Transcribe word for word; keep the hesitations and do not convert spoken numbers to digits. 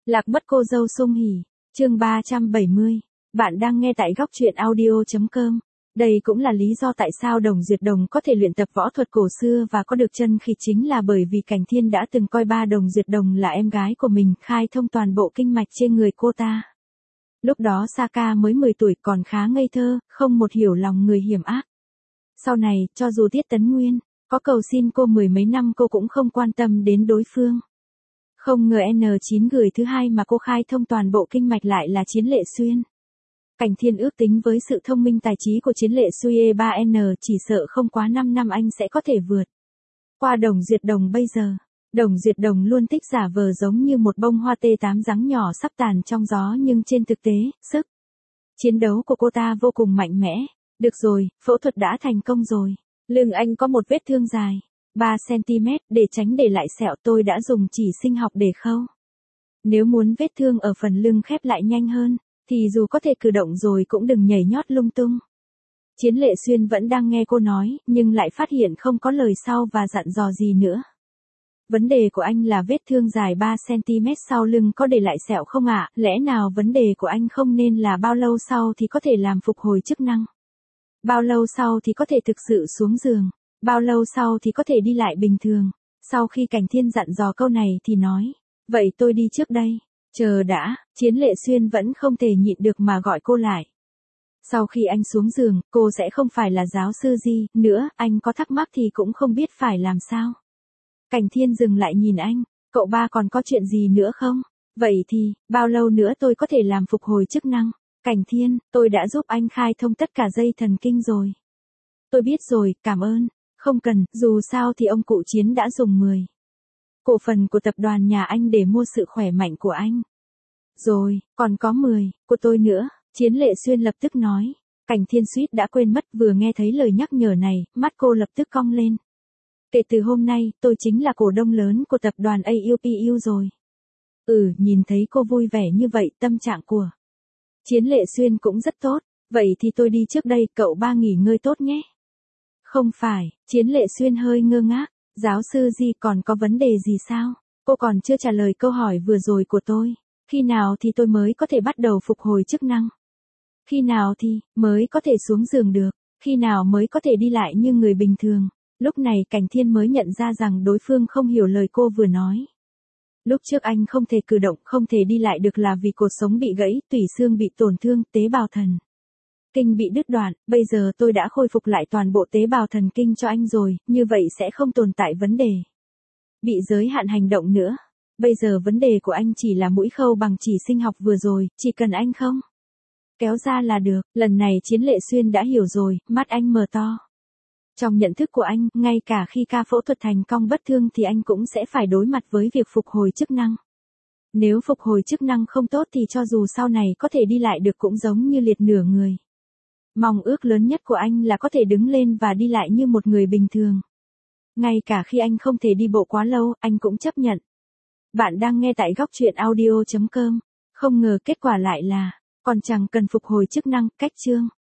Lạc mất cô dâu sung hỉ, chương ba trăm bảy mươi. Bạn đang nghe tại góc truyện audio chấm com. Đây cũng là lý do tại sao Đồng Duyệt Đồng có thể luyện tập võ thuật cổ xưa và có được chân khí, chính là bởi vì Cảnh Thiên đã từng coi ba Đồng Duyệt Đồng là em gái của mình, khai thông toàn bộ kinh mạch trên người cô ta. Lúc đó Saka mới mười tuổi, còn khá ngây thơ, không một hiểu lòng người hiểm ác. Sau này, cho dù Tiết Tấn Nguyên có cầu xin cô mười mấy năm, cô cũng không quan tâm đến đối phương. Không ngờ N chín gửi thứ hai mà cô khai thông toàn bộ kinh mạch lại là Chiến Lệ Xuyên. Cảnh Thiên ước tính với sự thông minh tài trí của Chiến Lệ Xuyên ba N, chỉ sợ không quá năm năm anh sẽ có thể vượt qua Đồng Duyệt Đồng bây giờ. Đồng Duyệt Đồng luôn thích giả vờ giống như một bông hoa tê tám dáng nhỏ sắp tàn trong gió, nhưng trên thực tế, sức chiến đấu của cô ta vô cùng mạnh mẽ. Được rồi, phẫu thuật đã thành công rồi. Lưng anh có một vết thương dài ba xăng-ti-mét, để tránh để lại sẹo tôi đã dùng chỉ sinh học để khâu. Nếu muốn vết thương ở phần lưng khép lại nhanh hơn, thì dù có thể cử động rồi cũng đừng nhảy nhót lung tung. Chiến Lệ Xuyên vẫn đang nghe cô nói, nhưng lại phát hiện không có lời sau và dặn dò gì nữa. Vấn đề của anh là vết thương dài ba xăng-ti-mét sau lưng có để lại sẹo không ạ? Lẽ nào vấn đề của anh không nên là bao lâu sau thì có thể làm phục hồi chức năng? Bao lâu sau thì có thể thực sự xuống giường? Bao lâu sau thì có thể đi lại bình thường? Sau khi Cảnh Thiên dặn dò câu này thì nói, vậy tôi đi trước đây. Chờ đã, Chiến Lệ Xuyên vẫn không thể nhịn được mà gọi cô lại. Sau khi anh xuống giường, cô sẽ không phải là giáo sư gì nữa, anh có thắc mắc thì cũng không biết phải làm sao. Cảnh Thiên dừng lại nhìn anh, cậu ba còn có chuyện gì nữa không? Vậy thì, bao lâu nữa tôi có thể làm phục hồi chức năng? Cảnh Thiên, tôi đã giúp anh khai thông tất cả dây thần kinh rồi. Tôi biết rồi, cảm ơn. Không cần, dù sao thì ông cụ Chiến đã dùng mười cổ phần của tập đoàn nhà anh để mua sự khỏe mạnh của anh. Rồi, còn có mười của tôi nữa, Chiến Lệ Xuyên lập tức nói. Cảnh Thiên suýt đã quên mất, vừa nghe thấy lời nhắc nhở này, mắt cô lập tức cong lên. Kể từ hôm nay, tôi chính là cổ đông lớn của tập đoàn a u pê u rồi. Ừ, nhìn thấy cô vui vẻ như vậy, tâm trạng của Chiến Lệ Xuyên cũng rất tốt. Vậy thì tôi đi trước đây, cậu ba nghỉ ngơi tốt nhé. Không phải, Chiến Lệ Xuyên hơi ngơ ngác. Giáo sư gì, còn có vấn đề gì sao? Cô còn chưa trả lời câu hỏi vừa rồi của tôi. Khi nào thì tôi mới có thể bắt đầu phục hồi chức năng? Khi nào thì mới có thể xuống giường được? Khi nào mới có thể đi lại như người bình thường? Lúc này Cảnh Thiên mới nhận ra rằng đối phương không hiểu lời cô vừa nói. Lúc trước anh không thể cử động, không thể đi lại được là vì cột sống bị gãy, tủy xương bị tổn thương, tế bào thần kinh bị đứt đoạn. Bây giờ tôi đã khôi phục lại toàn bộ tế bào thần kinh cho anh rồi, như vậy sẽ không tồn tại vấn đề bị giới hạn hành động nữa. Bây giờ vấn đề của anh chỉ là mũi khâu bằng chỉ sinh học vừa rồi, chỉ cần anh không kéo ra là được. Lần này Chiến Lệ Xuyên đã hiểu rồi, mắt anh mở to. Trong nhận thức của anh, ngay cả khi ca phẫu thuật thành công bất thương thì anh cũng sẽ phải đối mặt với việc phục hồi chức năng. Nếu phục hồi chức năng không tốt thì cho dù sau này có thể đi lại được cũng giống như liệt nửa người. Mong ước lớn nhất của anh là có thể đứng lên và đi lại như một người bình thường. Ngay cả khi anh không thể đi bộ quá lâu, anh cũng chấp nhận. Bạn đang nghe tại góc truyện audio chấm com. Không ngờ kết quả lại là, còn chẳng cần phục hồi chức năng, cách chương.